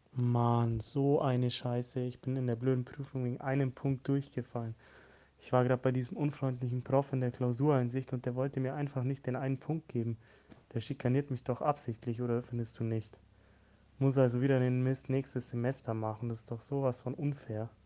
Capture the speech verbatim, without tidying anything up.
Mann, so eine Scheiße. Ich bin in der blöden Prüfung wegen einem Punkt durchgefallen. Ich war gerade bei diesem unfreundlichen Prof in der Klausureinsicht und der wollte mir einfach nicht den einen Punkt geben. Der schikaniert mich doch absichtlich, oder findest du nicht? Muss also wieder den Mist nächstes Semester machen. Das ist doch sowas von unfair.